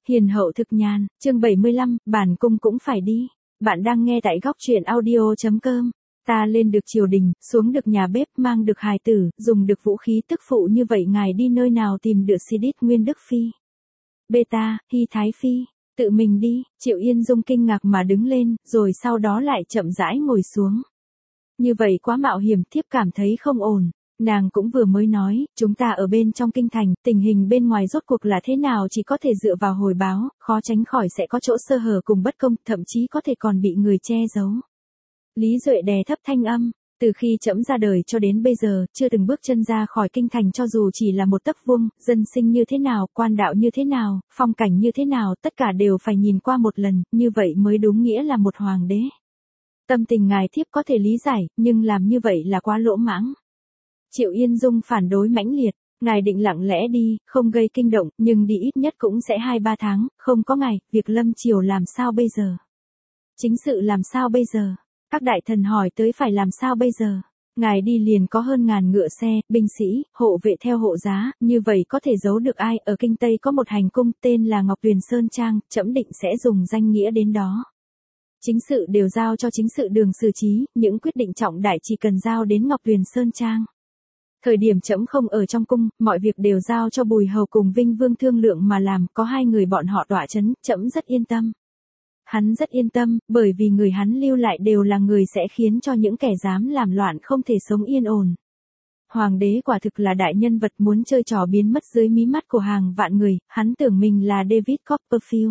Hiền hậu thực nhàn, chương 75, bản cung cũng phải đi. Bạn đang nghe tại góc truyện audio.com. Ta lên được triều đình, xuống được nhà bếp, mang được hài tử, dùng được vũ khí tức phụ như vậy ngài đi nơi nào tìm được Xidít Nguyên Đức Phi. Beta, Hy Thái Phi, tự mình đi, Triệu Yên Dung kinh ngạc mà đứng lên, rồi sau đó lại chậm rãi ngồi xuống. Như vậy quá mạo hiểm, thiếp cảm thấy không ổn. Nàng cũng vừa mới nói, chúng ta ở bên trong kinh thành, tình hình bên ngoài rốt cuộc là thế nào chỉ có thể dựa vào hồi báo, khó tránh khỏi sẽ có chỗ sơ hở cùng bất công, thậm chí có thể còn bị người che giấu. Lý Duệ đè thấp thanh âm, từ khi trẫm ra đời cho đến bây giờ, chưa từng bước chân ra khỏi kinh thành cho dù chỉ là một tấc vuông, dân sinh như thế nào, quan đạo như thế nào, phong cảnh như thế nào, tất cả đều phải nhìn qua một lần, như vậy mới đúng nghĩa là một hoàng đế. Tâm tình ngài thiếp có thể lý giải, nhưng làm như vậy là quá lỗ mãng. Triệu Yên Dung phản đối mãnh liệt, ngài định lặng lẽ đi, không gây kinh động, nhưng đi ít nhất cũng sẽ 2-3 tháng, không có ngài, việc lâm triều làm sao bây giờ? Chính sự làm sao bây giờ? Các đại thần hỏi tới phải làm sao bây giờ? Ngài đi liền có hơn ngàn ngựa xe, binh sĩ, hộ vệ theo hộ giá, như vậy có thể giấu được ai? Ở kinh Tây có một hành cung tên là Ngọc Tuyền Sơn Trang, trẫm định sẽ dùng danh nghĩa đến đó. Chính sự đều giao cho chính sự đường xử trí, những quyết định trọng đại chỉ cần giao đến Ngọc Tuyền Sơn Trang. Thời điểm trẫm không ở trong cung, mọi việc đều giao cho Bùi Hầu cùng Vinh Vương thương lượng mà làm, có hai người bọn họ tọa chấn, trẫm rất yên tâm. Hắn rất yên tâm, bởi vì người hắn lưu lại đều là người sẽ khiến cho những kẻ dám làm loạn không thể sống yên ổn. Hoàng đế quả thực là đại nhân vật muốn chơi trò biến mất dưới mí mắt của hàng vạn người, hắn tưởng mình là David Copperfield.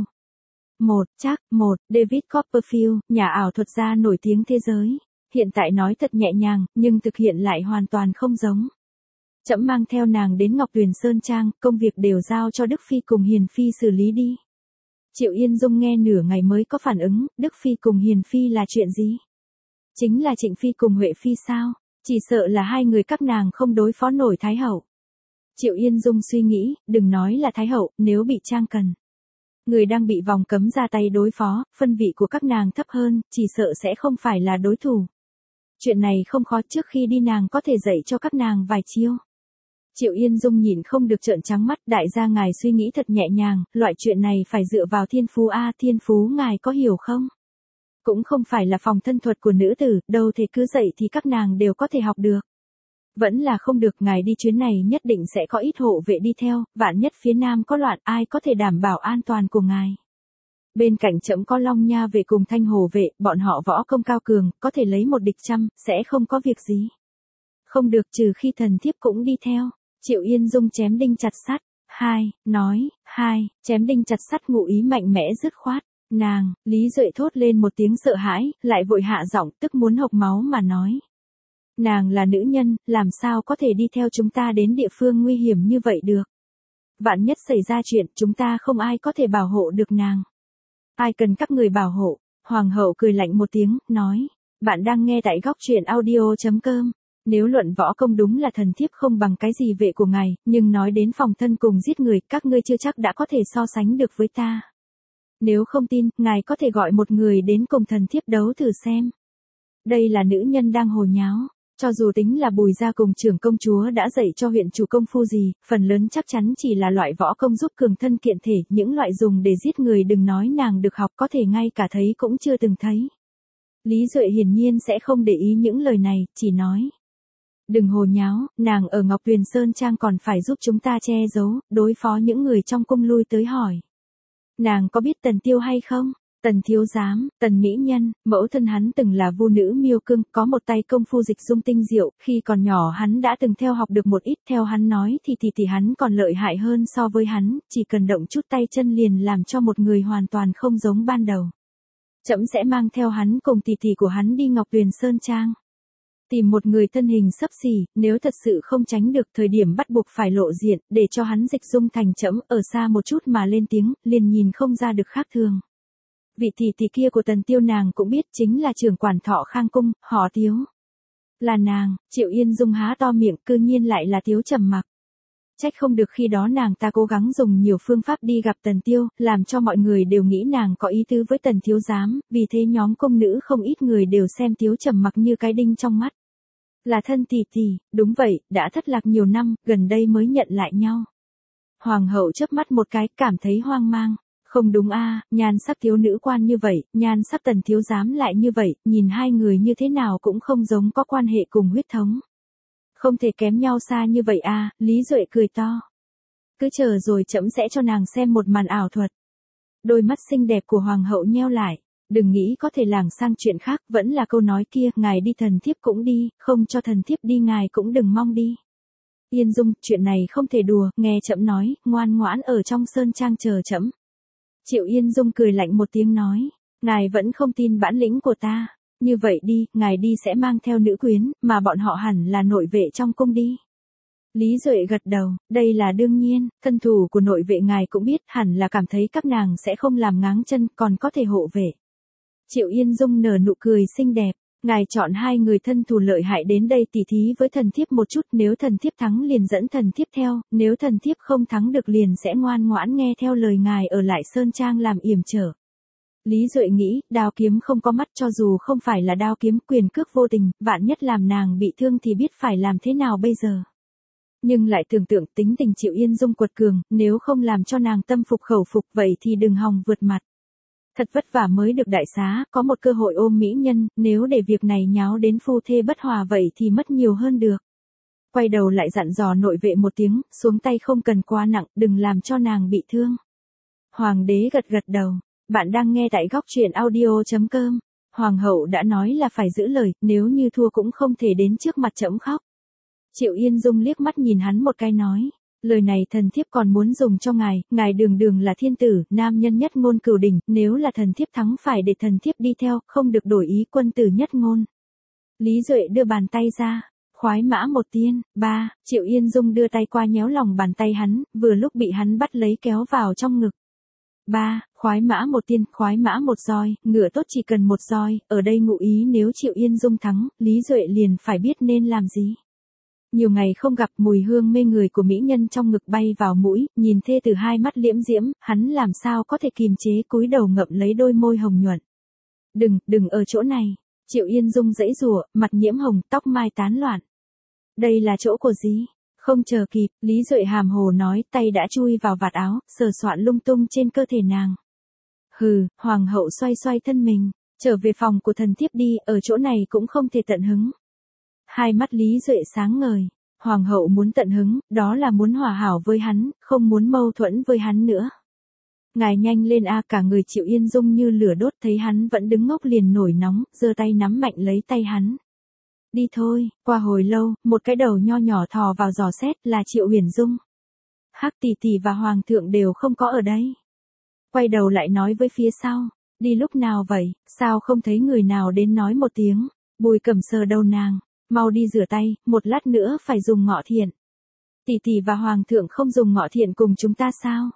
David Copperfield, nhà ảo thuật gia nổi tiếng thế giới. Hiện tại nói thật nhẹ nhàng, nhưng thực hiện lại hoàn toàn không giống. Trẫm mang theo nàng đến Ngọc Tuyền Sơn Trang, công việc đều giao cho Đức Phi cùng Hiền Phi xử lý đi. Triệu Yên Dung nghe nửa ngày mới có phản ứng, Đức Phi cùng Hiền Phi là chuyện gì? Chính là Trịnh Phi cùng Huệ Phi sao? Chỉ sợ là hai người các nàng không đối phó nổi Thái Hậu. Triệu Yên Dung suy nghĩ, đừng nói là Thái Hậu, nếu bị Trang Cần. Người đang bị vòng cấm ra tay đối phó, phân vị của các nàng thấp hơn, chỉ sợ sẽ không phải là đối thủ. Chuyện này không khó, trước khi đi nàng có thể dạy cho các nàng vài chiêu. Triệu Yên Dung nhìn không được trợn trắng mắt, đại gia ngài suy nghĩ thật nhẹ nhàng, loại chuyện này phải dựa vào thiên phú a, thiên phú ngài có hiểu không? Cũng không phải là phòng thân thuật của nữ tử, đâu thể cứ dạy thì các nàng đều có thể học được. Vẫn là không được, ngài đi chuyến này nhất định sẽ có ít hộ vệ đi theo, vạn nhất phía nam có loạn, ai có thể đảm bảo an toàn của ngài. Bên cạnh trẫm có Long Nha vệ cùng Thanh Hồ vệ, bọn họ võ công cao cường, có thể lấy một địch trăm, sẽ không có việc gì. Không được, trừ khi thần thiếp cũng đi theo. Triệu Yên Dung chém đinh chặt sắt. Chém đinh chặt sắt ngụ ý mạnh mẽ dứt khoát. Nàng, Lý Duệ thốt lên một tiếng sợ hãi, lại vội hạ giọng tức muốn hộc máu mà nói. Nàng là nữ nhân, làm sao có thể đi theo chúng ta đến địa phương nguy hiểm như vậy được. Vạn nhất xảy ra chuyện, chúng ta không ai có thể bảo hộ được nàng. Ai cần các người bảo hộ? Hoàng hậu cười lạnh một tiếng, nói. Bạn đang nghe tại góc truyện audio.com. Nếu luận võ công đúng là thần thiếp không bằng cái gì vệ của ngài, nhưng nói đến phòng thân cùng giết người, các ngươi chưa chắc đã có thể so sánh được với ta. Nếu không tin, ngài có thể gọi một người đến cùng thần thiếp đấu thử xem. Đây là nữ nhân đang hồ nháo. Cho dù tính là Bùi gia cùng trưởng công chúa đã dạy cho huyện chủ công phu gì, phần lớn chắc chắn chỉ là loại võ công giúp cường thân kiện thể, những loại dùng để giết người đừng nói nàng được học, có thể ngay cả thấy cũng chưa từng thấy. Lý Duệ hiển nhiên sẽ không để ý những lời này, chỉ nói. Đừng hồ nháo, nàng ở Ngọc Tuyền Sơn Trang còn phải giúp chúng ta che giấu, đối phó những người trong cung lui tới hỏi. Nàng có biết Tần Tiêu hay không? Tần thiếu giám, Tần mỹ nhân, mẫu thân hắn từng là vu nữ Miêu Cương, có một tay công phu dịch dung tinh diệu, khi còn nhỏ hắn đã từng theo học được một ít, theo hắn nói thì hắn còn lợi hại hơn so với hắn, chỉ cần động chút tay chân liền làm cho một người hoàn toàn không giống ban đầu. Trẫm sẽ mang theo hắn cùng tỷ của hắn đi Ngọc Tuyền Sơn Trang. Tìm một người thân hình xấp xỉ, nếu thật sự không tránh được thời điểm bắt buộc phải lộ diện, để cho hắn dịch dung thành trẫm, ở xa một chút mà lên tiếng, liền nhìn không ra được khác thường. Vị tỷ kia của Tần Tiêu nàng cũng biết, chính là trưởng quản Thọ Khang cung, họ Tiếu. Là nàng. Triệu Yên Dung há to miệng, cư nhiên lại là Tiếu Trầm Mặc. Trách không được khi đó nàng ta cố gắng dùng nhiều phương pháp đi gặp Tần Tiêu, làm cho mọi người đều nghĩ nàng có ý tứ với Tần thiếu giám, vì thế nhóm công nữ không ít người đều xem Tiếu Trầm Mặc như cái đinh trong mắt. Là thân tỷ, đúng vậy, đã thất lạc nhiều năm, gần đây mới nhận lại nhau. Hoàng hậu chớp mắt một cái, cảm thấy hoang mang. Không đúng a, nhan sắc thiếu nữ quan như vậy, nhan sắc Tần thiếu giám lại như vậy, nhìn hai người như thế nào cũng không giống có quan hệ cùng huyết thống. Không thể kém nhau xa như vậy a, Lý Duệ cười to. Cứ chờ rồi trẫm sẽ cho nàng xem một màn ảo thuật. Đôi mắt xinh đẹp của hoàng hậu nheo lại, đừng nghĩ có thể lảng sang chuyện khác, vẫn là câu nói kia, ngài đi thần thiếp cũng đi, không cho thần thiếp đi ngài cũng đừng mong đi. Yên Dung, chuyện này không thể đùa, nghe trẫm nói, ngoan ngoãn ở trong sơn trang chờ trẫm. Triệu Yên Dung cười lạnh một tiếng nói, ngài vẫn không tin bản lĩnh của ta, như vậy đi, ngài đi sẽ mang theo nữ quyến, mà bọn họ hẳn là nội vệ trong cung đi. Lý Duệ gật đầu, đây là đương nhiên, thân thủ của nội vệ ngài cũng biết, hẳn là cảm thấy các nàng sẽ không làm ngáng chân, còn có thể hộ vệ. Triệu Yên Dung nở nụ cười xinh đẹp, ngài chọn hai người thân thủ lợi hại đến đây tỉ thí với thần thiếp một chút, nếu thần thiếp thắng liền dẫn thần thiếp theo, nếu thần thiếp không thắng được liền sẽ ngoan ngoãn nghe theo lời ngài ở lại sơn trang làm yểm trở. Lý Duệ nghĩ, đao kiếm không có mắt, cho dù không phải là đao kiếm, quyền cước vô tình, vạn nhất làm nàng bị thương thì biết phải làm thế nào bây giờ. Nhưng lại tưởng tượng tính tình Triệu Yên Dung quật cường, nếu không làm cho nàng tâm phục khẩu phục vậy thì đừng hòng vượt mặt. Thật vất vả mới được đại xá, có một cơ hội ôm mỹ nhân, nếu để việc này nháo đến phu thê bất hòa vậy thì mất nhiều hơn được. Quay đầu lại dặn dò nội vệ một tiếng, xuống tay không cần quá nặng, đừng làm cho nàng bị thương. Hoàng đế gật gật đầu, bạn đang nghe tại góc truyện audio.com. Hoàng hậu đã nói là phải giữ lời, nếu như thua cũng không thể đến trước mặt trẫm khóc. Triệu Yên Dung liếc mắt nhìn hắn một cái nói, lời này thần thiếp còn muốn dùng cho ngài đường đường là thiên tử, nam nhân nhất ngôn cửu đỉnh, nếu là thần thiếp thắng phải để thần thiếp đi theo, không được đổi ý, quân tử nhất ngôn. Lý Duệ đưa bàn tay ra, khoái mã một tiên, ba, Triệu Yên Dung đưa tay qua nhéo lòng bàn tay hắn, vừa lúc bị hắn bắt lấy kéo vào trong ngực. Ba, khoái mã một tiên, khoái mã một roi, ngựa tốt chỉ cần một roi, ở đây ngụ ý nếu Triệu Yên Dung thắng, Lý Duệ liền phải biết nên làm gì. Nhiều ngày không gặp, mùi hương mê người của mỹ nhân trong ngực bay vào mũi, nhìn thê từ hai mắt liễm diễm, hắn làm sao có thể kìm chế, cúi đầu ngậm lấy đôi môi hồng nhuận. Đừng ở chỗ này. Triệu Yên Dung giãy giụa, mặt nhiễm hồng, tóc mai tán loạn. Đây là chỗ của gì? Không chờ kịp, Lý Duệ hàm hồ nói, tay đã chui vào vạt áo, sờ soạn lung tung trên cơ thể nàng. Hừ, hoàng hậu xoay xoay thân mình, trở về phòng của thần thiếp đi, ở chỗ này cũng không thể tận hứng. Hai mắt Lý Duệ sáng ngời, hoàng hậu muốn tận hứng, đó là muốn hòa hảo với hắn, không muốn mâu thuẫn với hắn nữa. Ngài nhanh lên a, cả người Triệu Yên Dung như lửa đốt, thấy hắn vẫn đứng ngốc liền nổi nóng, giơ tay nắm mạnh lấy tay hắn. Đi thôi, qua hồi lâu, một cái đầu nho nhỏ thò vào dò xét, là Triệu Huyền Dung. Hắc tỷ tỷ và hoàng thượng đều không có ở đây. Quay đầu lại nói với phía sau, đi lúc nào vậy, sao không thấy người nào đến nói một tiếng. Bùi Cẩm sờ đầu nàng, mau đi rửa tay, một lát nữa phải dùng ngọ thiện. Tỷ tỷ và hoàng thượng không dùng ngọ thiện cùng chúng ta sao?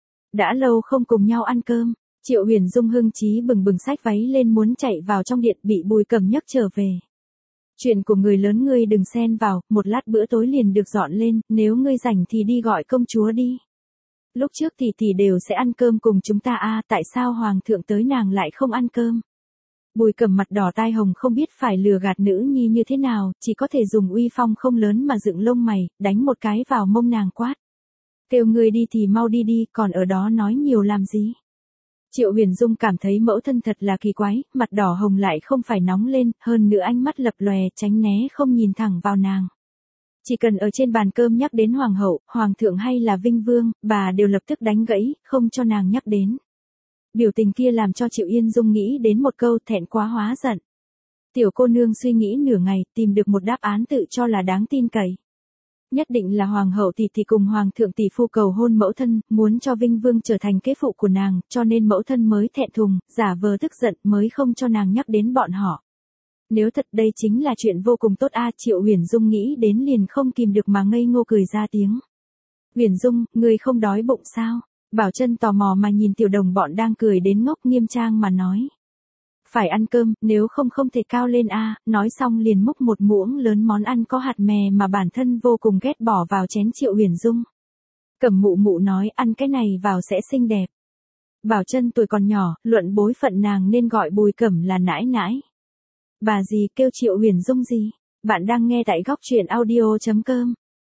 Đã lâu không cùng nhau ăn cơm. Triệu Huyền Dung hưng chí bừng bừng xách váy lên muốn chạy vào trong điện, bị Bùi Cẩm nhấc trở về. Chuyện của người lớn ngươi đừng xen vào, một lát bữa tối liền được dọn lên, nếu ngươi rảnh thì đi gọi công chúa đi. Lúc trước tỷ tỷ đều sẽ ăn cơm cùng chúng ta a, tại sao hoàng thượng tới nàng lại không ăn cơm? Bùi Cẩm mặt đỏ tai hồng không biết phải lừa gạt nữ nhi như thế nào, chỉ có thể dùng uy phong không lớn mà dựng lông mày, đánh một cái vào mông nàng quát. Kêu ngươi đi thì mau đi đi, còn ở đó nói nhiều làm gì? Triệu Huyền Dung cảm thấy mẫu thân thật là kỳ quái, mặt đỏ hồng lại không phải nóng lên, hơn nữa ánh mắt lập lòe, tránh né không nhìn thẳng vào nàng. Chỉ cần ở trên bàn cơm nhắc đến hoàng hậu, hoàng thượng hay là vinh vương, bà đều lập tức đánh gãy, không cho nàng nhắc đến. Biểu tình kia làm cho Triệu Yên Dung nghĩ đến một câu, thẹn quá hóa giận. Tiểu cô nương suy nghĩ nửa ngày, tìm được một đáp án tự cho là đáng tin cậy. Nhất định là hoàng hậu tỷ tỷ cùng hoàng thượng tỷ phu cầu hôn mẫu thân, muốn cho vinh vương trở thành kế phụ của nàng, cho nên mẫu thân mới thẹn thùng, giả vờ tức giận mới không cho nàng nhắc đến bọn họ. Nếu thật đây chính là chuyện vô cùng tốt a, Triệu Huyền Dung nghĩ đến liền không kìm được mà ngây ngô cười ra tiếng. Huyền Dung, ngươi không đói bụng sao? Bảo Trân tò mò mà nhìn tiểu đồng bọn đang cười đến ngốc, nghiêm trang mà nói. Phải ăn cơm, nếu không thể cao lên a, nói xong liền múc một muỗng lớn món ăn có hạt mè mà bản thân vô cùng ghét bỏ vào chén Triệu Huyền Dung. Cẩm mụ mụ nói ăn cái này vào sẽ xinh đẹp. Bảo Trân tuổi còn nhỏ, luận bối phận nàng nên gọi Bùi Cẩm là nãi nãi. Bà gì kêu Triệu Huyền Dung gì? Bạn đang nghe tại góc truyện audio.com.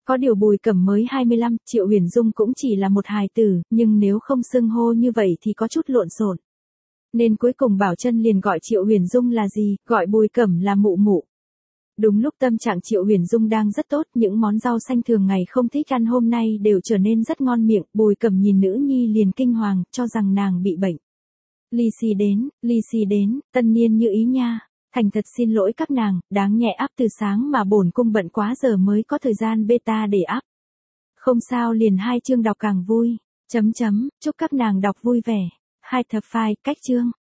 Có điều Bùi Cẩm mới 25, Triệu Huyền Dung cũng chỉ là một hài tử, nhưng nếu không xưng hô như vậy thì có chút lộn xộn. Nên cuối cùng Bảo Trân liền gọi Triệu Huyền Dung là gì, gọi Bùi Cẩm là mụ mụ. Đúng lúc tâm trạng Triệu Huyền Dung đang rất tốt, những món rau xanh thường ngày không thích ăn hôm nay đều trở nên rất ngon miệng, Bùi Cẩm nhìn nữ nhi liền kinh hoàng, cho rằng nàng bị bệnh. Lì xì đến, tân niên như ý nha. Thành thật xin lỗi các nàng, đáng nhẹ áp từ sáng mà bổn cung bận quá giờ mới có thời gian beta để áp. Không sao, liền 2 chương đọc càng vui. Chúc các nàng đọc vui vẻ. 2 thập phai, cách chương.